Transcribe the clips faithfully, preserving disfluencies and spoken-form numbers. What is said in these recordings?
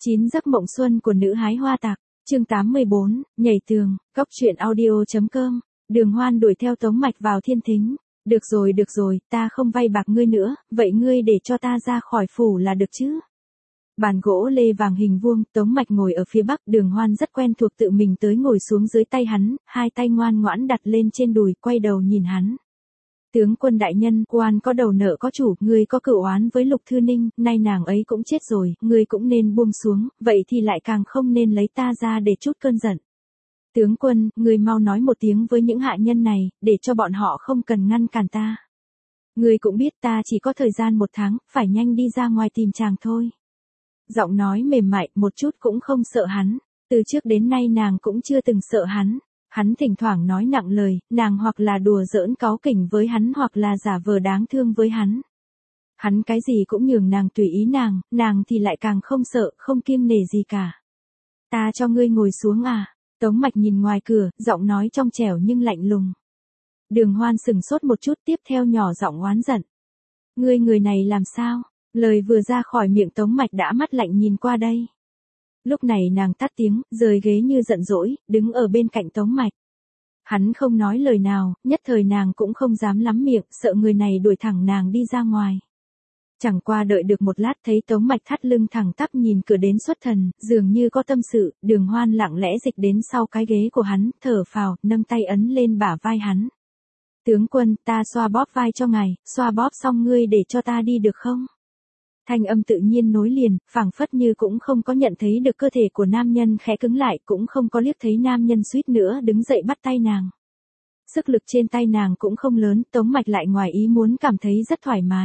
chín giấc mộng xuân của nữ hái hoa tặc, chương tám mươi bốn, nhảy tường, góc truyện audio.com, Đường Hoan đuổi theo Tống Mạch vào thiên thính. Được rồi được rồi, ta không vay bạc ngươi nữa, vậy ngươi để cho ta ra khỏi phủ là được chứ. Bàn gỗ lê vàng hình vuông, Tống Mạch ngồi ở phía bắc, Đường Hoan rất quen thuộc tự mình tới ngồi xuống dưới tay hắn, hai tay ngoan ngoãn đặt lên trên đùi, quay đầu nhìn hắn. Tướng quân đại nhân, oan có đầu nợ có chủ, ngươi có cửu oán với Lục Thư Ninh, nay nàng ấy cũng chết rồi, ngươi cũng nên buông xuống, vậy thì lại càng không nên lấy ta ra để trút cơn giận. Tướng quân, ngươi mau nói một tiếng với những hạ nhân này, để cho bọn họ không cần ngăn cản ta. Ngươi cũng biết ta chỉ có thời gian một tháng, phải nhanh đi ra ngoài tìm chàng thôi. Giọng nói mềm mại, một chút cũng không sợ hắn, từ trước đến nay nàng cũng chưa từng sợ hắn. Hắn thỉnh thoảng nói nặng lời, nàng hoặc là đùa giỡn cáu kỉnh với hắn hoặc là giả vờ đáng thương với hắn. Hắn cái gì cũng nhường nàng tùy ý nàng, nàng thì lại càng không sợ, không kiêng nể gì cả. Ta cho ngươi ngồi xuống à? Tống Mạch nhìn ngoài cửa, giọng nói trong trẻo nhưng lạnh lùng. Đường Hoan sừng sốt một chút, tiếp theo nhỏ giọng oán giận. Ngươi người này làm sao? Lời vừa ra khỏi miệng Tống Mạch đã mắt lạnh nhìn qua đây. Lúc này nàng tắt tiếng, rời ghế như giận dỗi, đứng ở bên cạnh Tống Mạch. Hắn không nói lời nào, nhất thời nàng cũng không dám lắm miệng, sợ người này đuổi thẳng nàng đi ra ngoài. Chẳng qua đợi được một lát thấy Tống Mạch thắt lưng thẳng tắp nhìn cửa đến xuất thần, dường như có tâm sự, Đường Hoan lặng lẽ dịch đến sau cái ghế của hắn, thở phào, nâng tay ấn lên bả vai hắn. Tướng quân, ta xoa bóp vai cho ngài, xoa bóp xong ngươi để cho ta đi được không? Thanh âm tự nhiên nối liền, phảng phất như cũng không có nhận thấy được cơ thể của nam nhân khẽ cứng lại, cũng không có liếc thấy nam nhân suýt nữa đứng dậy bắt tay nàng. Sức lực trên tay nàng cũng không lớn, Tống Mạch lại ngoài ý muốn cảm thấy rất thoải mái.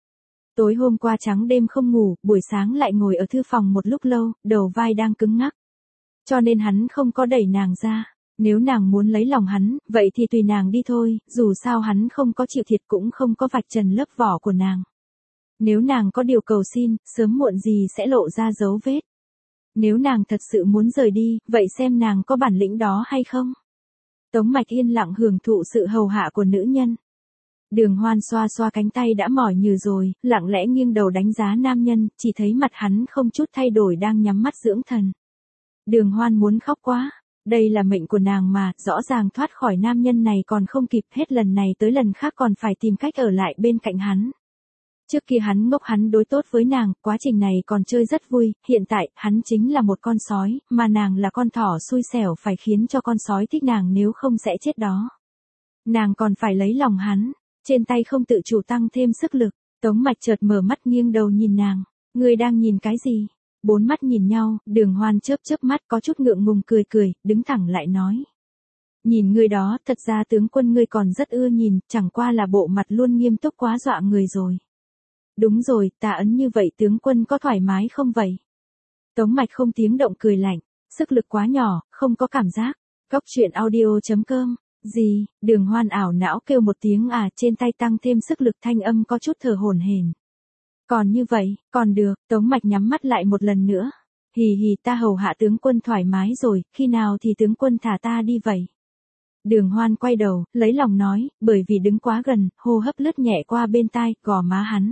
Tối hôm qua trắng đêm không ngủ, buổi sáng lại ngồi ở thư phòng một lúc lâu, đầu vai đang cứng ngắc. Cho nên hắn không có đẩy nàng ra. Nếu nàng muốn lấy lòng hắn, vậy thì tùy nàng đi thôi, dù sao hắn không có chịu thiệt cũng không có vạch trần lớp vỏ của nàng. Nếu nàng có điều cầu xin, sớm muộn gì sẽ lộ ra dấu vết. Nếu nàng thật sự muốn rời đi, vậy xem nàng có bản lĩnh đó hay không? Tống Mạch yên lặng hưởng thụ sự hầu hạ của nữ nhân. Đường Hoan xoa xoa cánh tay đã mỏi nhừ rồi, lặng lẽ nghiêng đầu đánh giá nam nhân, chỉ thấy mặt hắn không chút thay đổi đang nhắm mắt dưỡng thần. Đường Hoan muốn khóc quá. Đây là mệnh của nàng mà, rõ ràng thoát khỏi nam nhân này còn không kịp, hết lần này tới lần khác còn phải tìm cách ở lại bên cạnh hắn. Trước kia hắn ngốc hắn đối tốt với nàng, quá trình này còn chơi rất vui, hiện tại, hắn chính là một con sói, mà nàng là con thỏ xui xẻo phải khiến cho con sói thích nàng nếu không sẽ chết đó. Nàng còn phải lấy lòng hắn, trên tay không tự chủ tăng thêm sức lực, Tống Mạch chợt mở mắt nghiêng đầu nhìn nàng, ngươi đang nhìn cái gì? Bốn mắt nhìn nhau, Đường Hoan chớp chớp mắt có chút ngượng ngùng cười cười, đứng thẳng lại nói. Nhìn ngươi đó, thật ra tướng quân ngươi còn rất ưa nhìn, chẳng qua là bộ mặt luôn nghiêm túc quá dọa người rồi. Đúng rồi, ta ấn như vậy tướng quân có thoải mái không vậy? Tống Mạch không tiếng động cười lạnh, sức lực quá nhỏ, không có cảm giác. Góc truyện audio.com, gì, Đường Hoan ảo não kêu một tiếng à, trên tay tăng thêm sức lực, thanh âm có chút thở hổn hển. Còn như vậy, còn được, Tống Mạch nhắm mắt lại một lần nữa. Hì hì, ta hầu hạ tướng quân thoải mái rồi, khi nào thì tướng quân thả ta đi vậy? Đường Hoan quay đầu, lấy lòng nói, bởi vì đứng quá gần, hô hấp lướt nhẹ qua bên tai, gò má hắn.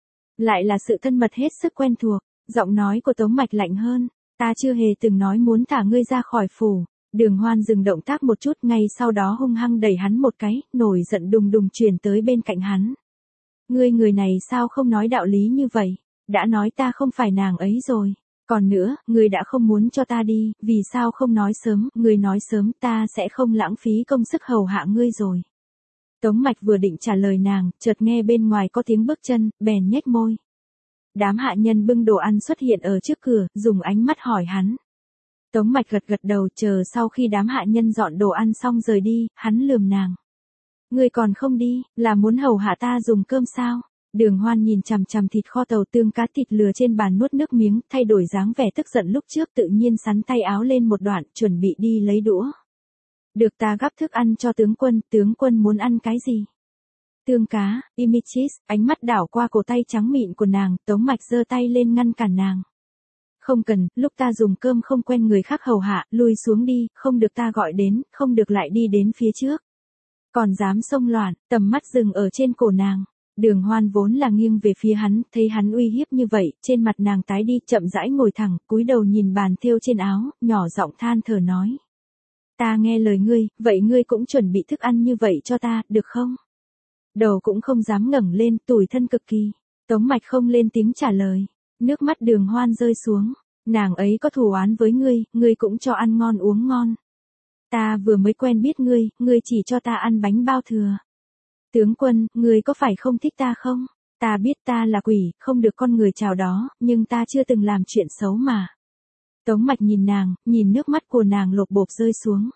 Lại là sự thân mật hết sức quen thuộc, giọng nói của Tống Mạch lạnh hơn, ta chưa hề từng nói muốn thả ngươi ra khỏi phủ. Đường Hoan dừng động tác một chút, ngay sau đó hung hăng đẩy hắn một cái, nổi giận đùng đùng truyền tới bên cạnh hắn. Ngươi người này sao không nói đạo lý như vậy, đã nói ta không phải nàng ấy rồi. Còn nữa, ngươi đã không muốn cho ta đi, vì sao không nói sớm, ngươi nói sớm ta sẽ không lãng phí công sức hầu hạ ngươi rồi. Tống Mạch vừa định trả lời nàng, chợt nghe bên ngoài có tiếng bước chân, bèn nhếch môi. Đám hạ nhân bưng đồ ăn xuất hiện ở trước cửa, dùng ánh mắt hỏi hắn. Tống Mạch gật gật đầu, chờ sau khi đám hạ nhân dọn đồ ăn xong rời đi, hắn lườm nàng. Ngươi còn không đi, là muốn hầu hạ ta dùng cơm sao? Đường Hoan nhìn chằm chằm thịt kho tàu tương cá thịt lừa trên bàn nuốt nước miếng, thay đổi dáng vẻ tức giận lúc trước, tự nhiên sắn tay áo lên một đoạn, chuẩn bị đi lấy đũa. Được, ta gắp thức ăn cho tướng quân, tướng quân muốn ăn cái gì? Tương cá, imichis, ánh mắt đảo qua cổ tay trắng mịn của nàng, Tống Mạch giơ tay lên ngăn cản nàng. Không cần, lúc ta dùng cơm không quen người khác hầu hạ, lui xuống đi, không được ta gọi đến, không được lại đi đến phía trước. Còn dám xông loạn, tầm mắt dừng ở trên cổ nàng. Đường Hoan vốn là nghiêng về phía hắn, thấy hắn uy hiếp như vậy, trên mặt nàng tái đi, chậm rãi ngồi thẳng, cúi đầu nhìn bàn thêu trên áo, nhỏ giọng than thở nói. Ta nghe lời ngươi, vậy ngươi cũng chuẩn bị thức ăn như vậy cho ta, được không? Đầu cũng không dám ngẩng lên, tủi thân cực kỳ. Tống Mạch không lên tiếng trả lời. Nước mắt Đường Hoan rơi xuống. Nàng ấy có thù oán với ngươi, ngươi cũng cho ăn ngon uống ngon. Ta vừa mới quen biết ngươi, ngươi chỉ cho ta ăn bánh bao thừa. Tướng quân, ngươi có phải không thích ta không? Ta biết ta là quỷ, không được con người chào đó, nhưng ta chưa từng làm chuyện xấu mà. Tống Mạch nhìn nàng, nhìn nước mắt của nàng lột bột rơi xuống.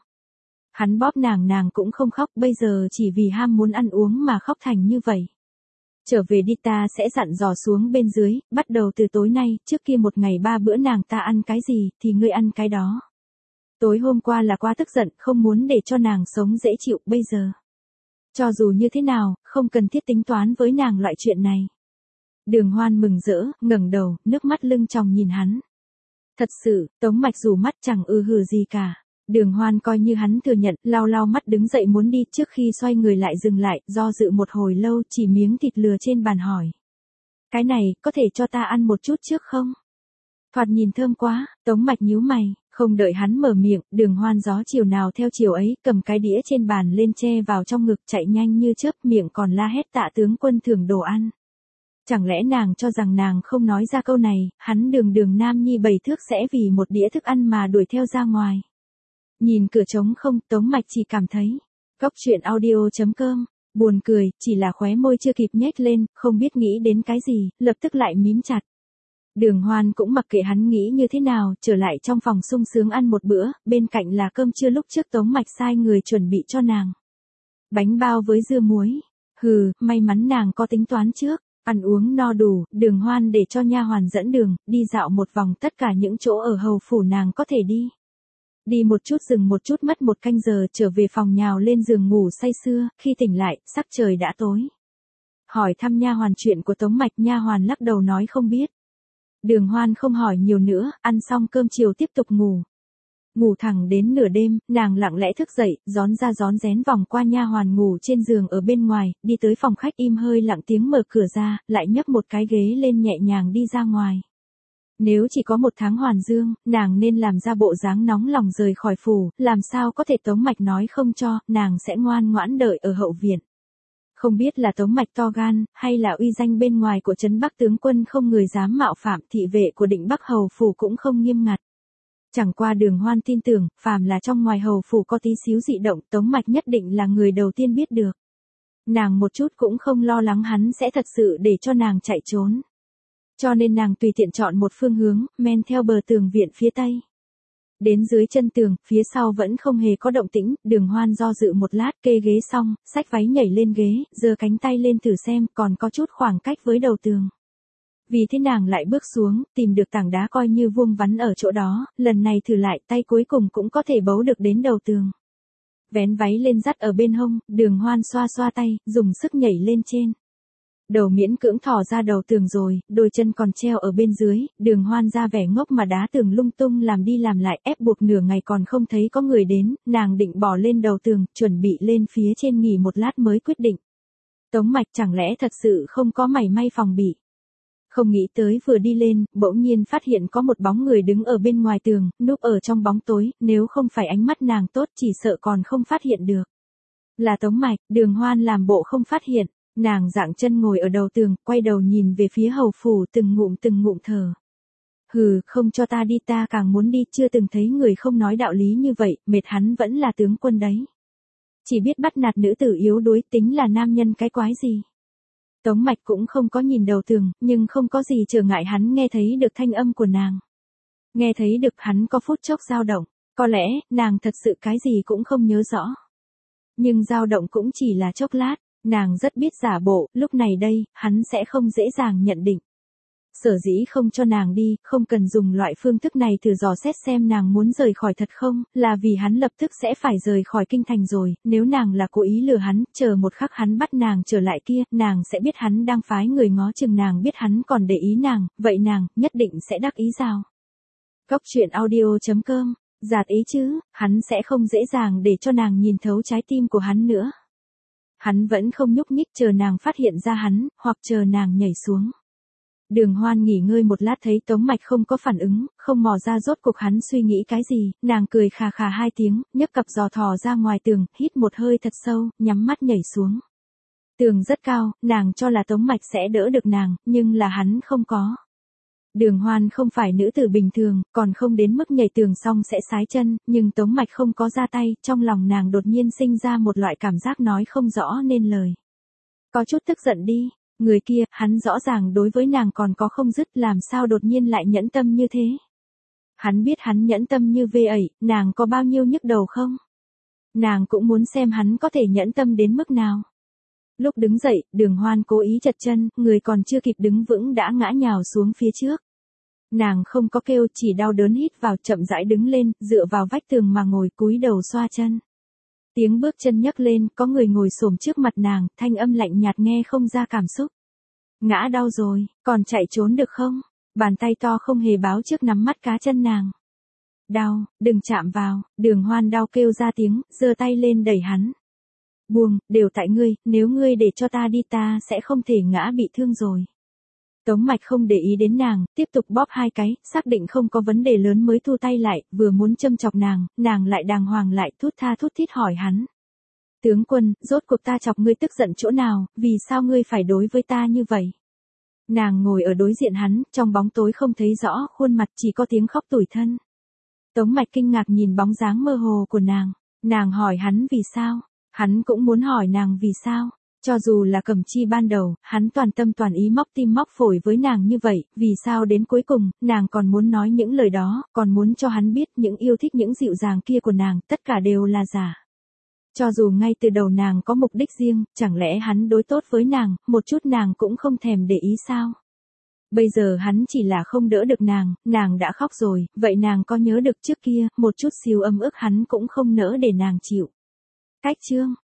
Hắn bóp nàng nàng cũng không khóc, bây giờ chỉ vì ham muốn ăn uống mà khóc thành như vậy. Trở về đi, ta sẽ dặn dò xuống bên dưới, bắt đầu từ tối nay, trước kia một ngày ba bữa nàng ta ăn cái gì, thì ngươi ăn cái đó. Tối hôm qua là quá tức giận, không muốn để cho nàng sống dễ chịu, bây giờ. Cho dù như thế nào, không cần thiết tính toán với nàng loại chuyện này. Đường Hoan mừng rỡ, ngẩng đầu, nước mắt lưng tròng nhìn hắn. Thật sự, Tống Mạch rủ mắt chẳng ư hừ gì cả. Đường Hoan coi như hắn thừa nhận, lau lau mắt đứng dậy muốn đi, trước khi xoay người lại dừng lại, do dự một hồi lâu, chỉ miếng thịt lừa trên bàn hỏi. Cái này, có thể cho ta ăn một chút trước không? Thoạt nhìn thơm quá, Tống Mạch nhíu mày, không đợi hắn mở miệng, Đường Hoan gió chiều nào theo chiều ấy, cầm cái đĩa trên bàn lên che vào trong ngực, chạy nhanh như chớp, miệng còn la hét tạ tướng quân thưởng đồ ăn. Chẳng lẽ nàng cho rằng nàng không nói ra câu này, hắn đường đường nam nhi bảy thước sẽ vì một đĩa thức ăn mà đuổi theo ra ngoài. Nhìn cửa trống không, Tống Mạch chỉ cảm thấy. Góc truyện audio chấm com, buồn cười, chỉ là khóe môi chưa kịp nhếch lên, không biết nghĩ đến cái gì, lập tức lại mím chặt. Đường Hoan cũng mặc kệ hắn nghĩ như thế nào, trở lại trong phòng sung sướng ăn một bữa, bên cạnh là cơm trưa lúc trước Tống Mạch sai người chuẩn bị cho nàng. Bánh bao với dưa muối. Hừ, may mắn nàng có tính toán trước. Ăn uống no đủ, Đường Hoan để cho nha hoàn dẫn đường, đi dạo một vòng tất cả những chỗ ở hầu phủ nàng có thể đi. Đi một chút dừng một chút mất một canh giờ, trở về phòng nhào lên giường ngủ say sưa, khi tỉnh lại, sắc trời đã tối. Hỏi thăm nha hoàn chuyện của Tống Mạch, nha hoàn lắc đầu nói không biết. Đường Hoan không hỏi nhiều nữa, ăn xong cơm chiều tiếp tục ngủ. Ngủ thẳng đến nửa đêm, nàng lặng lẽ thức dậy, rón ra rón rén vòng qua nha hoàn ngủ trên giường ở bên ngoài, đi tới phòng khách im hơi lặng tiếng mở cửa ra, lại nhấc một cái ghế lên nhẹ nhàng đi ra ngoài. Nếu chỉ có một tháng hoàn dương, nàng nên làm ra bộ dáng nóng lòng rời khỏi phủ, làm sao có thể Tống Mạch nói không cho, nàng sẽ ngoan ngoãn đợi ở hậu viện. Không biết là Tống Mạch to gan, hay là uy danh bên ngoài của trấn Bắc tướng quân không người dám mạo phạm, thị vệ của Định Bắc hầu phủ cũng không nghiêm ngặt. Chẳng qua Đường Hoan tin tưởng, phàm là trong ngoài hầu phủ có tí xíu dị động, Tống Mạch nhất định là người đầu tiên biết được. Nàng một chút cũng không lo lắng hắn sẽ thật sự để cho nàng chạy trốn. Cho nên nàng tùy tiện chọn một phương hướng, men theo bờ tường viện phía tây. Đến dưới chân tường, phía sau vẫn không hề có động tĩnh, Đường Hoan do dự một lát, kê ghế xong, xách váy nhảy lên ghế, giơ cánh tay lên thử xem, còn có chút khoảng cách với đầu tường. Vì thế nàng lại bước xuống, tìm được tảng đá coi như vuông vắn ở chỗ đó, lần này thử lại, tay cuối cùng cũng có thể bấu được đến đầu tường. Vén váy lên dắt ở bên hông, Đường Hoan xoa xoa tay, dùng sức nhảy lên trên. Đầu miễn cưỡng thò ra đầu tường rồi, đôi chân còn treo ở bên dưới, Đường Hoan ra vẻ ngốc mà đá tường lung tung làm đi làm lại, ép buộc nửa ngày còn không thấy có người đến, nàng định bỏ lên đầu tường, chuẩn bị lên phía trên nghỉ một lát mới quyết định. Tống Mạch chẳng lẽ thật sự không có mảy may phòng bị. Không nghĩ tới vừa đi lên, bỗng nhiên phát hiện có một bóng người đứng ở bên ngoài tường, núp ở trong bóng tối, nếu không phải ánh mắt nàng tốt chỉ sợ còn không phát hiện được. Là Tống Mạch, Đường Hoan làm bộ không phát hiện. Nàng dạng chân ngồi ở đầu tường, quay đầu nhìn về phía hầu phủ, từng ngụm từng ngụm thở. Hừ, không cho ta đi, ta càng muốn đi, chưa từng thấy người không nói đạo lý như vậy, mệt hắn vẫn là tướng quân đấy. Chỉ biết bắt nạt nữ tử yếu đuối, tính là nam nhân cái quái gì. Tống Mạch cũng không có nhìn đầu tường, nhưng không có gì trở ngại hắn nghe thấy được thanh âm của nàng. Nghe thấy được hắn có phút chốc dao động, có lẽ, nàng thật sự cái gì cũng không nhớ rõ. Nhưng dao động cũng chỉ là chốc lát. Nàng rất biết giả bộ, lúc này đây, hắn sẽ không dễ dàng nhận định. Sở dĩ không cho nàng đi, không cần dùng loại phương thức này thử dò xét xem nàng muốn rời khỏi thật không, là vì hắn lập tức sẽ phải rời khỏi kinh thành rồi, nếu nàng là cố ý lừa hắn, chờ một khắc hắn bắt nàng trở lại kia, nàng sẽ biết hắn đang phái người ngó chừng nàng, biết hắn còn để ý nàng, vậy nàng, nhất định sẽ đắc ý sao. Góc truyện audio chấm com, giạt ý chứ, hắn sẽ không dễ dàng để cho nàng nhìn thấu trái tim của hắn nữa. Hắn vẫn không nhúc nhích chờ nàng phát hiện ra hắn, hoặc chờ nàng nhảy xuống. Đường Hoan nghỉ ngơi một lát thấy Tống Mạch không có phản ứng, không mò ra rốt cuộc hắn suy nghĩ cái gì, nàng cười khà khà hai tiếng, nhấc cặp giò thò ra ngoài tường, hít một hơi thật sâu, nhắm mắt nhảy xuống. Tường rất cao, nàng cho là Tống Mạch sẽ đỡ được nàng, nhưng là hắn không có. Đường Hoan không phải nữ tử bình thường, còn không đến mức nhảy tường xong sẽ sái chân, nhưng Tống Mạch không có ra tay, trong lòng nàng đột nhiên sinh ra một loại cảm giác nói không rõ nên lời. Có chút tức giận đi, người kia, hắn rõ ràng đối với nàng còn có không dứt, làm sao đột nhiên lại nhẫn tâm như thế. Hắn biết hắn nhẫn tâm như vê ẩy, nàng có bao nhiêu nhức đầu không? Nàng cũng muốn xem hắn có thể nhẫn tâm đến mức nào. Lúc đứng dậy, Đường Hoan cố ý chật chân, người còn chưa kịp đứng vững đã ngã nhào xuống phía trước. Nàng không có kêu, chỉ đau đớn hít vào, chậm rãi đứng lên, dựa vào vách tường mà ngồi cúi đầu xoa chân. Tiếng bước chân nhấc lên, có người ngồi xổm trước mặt nàng, thanh âm lạnh nhạt nghe không ra cảm xúc. Ngã đau rồi, còn chạy trốn được không? Bàn tay to không hề báo trước nắm mắt cá chân nàng. Đau, đừng chạm vào, Đường Hoan đau kêu ra tiếng, giơ tay lên đẩy hắn. Buông, đều tại ngươi, nếu ngươi để cho ta đi ta sẽ không thể ngã bị thương rồi. Tống Mạch không để ý đến nàng, tiếp tục bóp hai cái, xác định không có vấn đề lớn mới thu tay lại, vừa muốn châm chọc nàng, nàng lại đàng hoàng lại thút tha thút thít hỏi hắn. Tướng quân, rốt cuộc ta chọc ngươi tức giận chỗ nào, vì sao ngươi phải đối với ta như vậy? Nàng ngồi ở đối diện hắn, trong bóng tối không thấy rõ khuôn mặt, chỉ có tiếng khóc tủi thân. Tống Mạch kinh ngạc nhìn bóng dáng mơ hồ của nàng, nàng hỏi hắn vì sao, hắn cũng muốn hỏi nàng vì sao. Cho dù là Cẩm Chi ban đầu, hắn toàn tâm toàn ý móc tim móc phổi với nàng như vậy, vì sao đến cuối cùng, nàng còn muốn nói những lời đó, còn muốn cho hắn biết những yêu thích những dịu dàng kia của nàng, tất cả đều là giả. Cho dù ngay từ đầu nàng có mục đích riêng, chẳng lẽ hắn đối tốt với nàng, một chút nàng cũng không thèm để ý sao? Bây giờ hắn chỉ là không đỡ được nàng, nàng đã khóc rồi, vậy nàng có nhớ được trước kia, một chút xíu ấm ức hắn cũng không nỡ để nàng chịu. Cách chương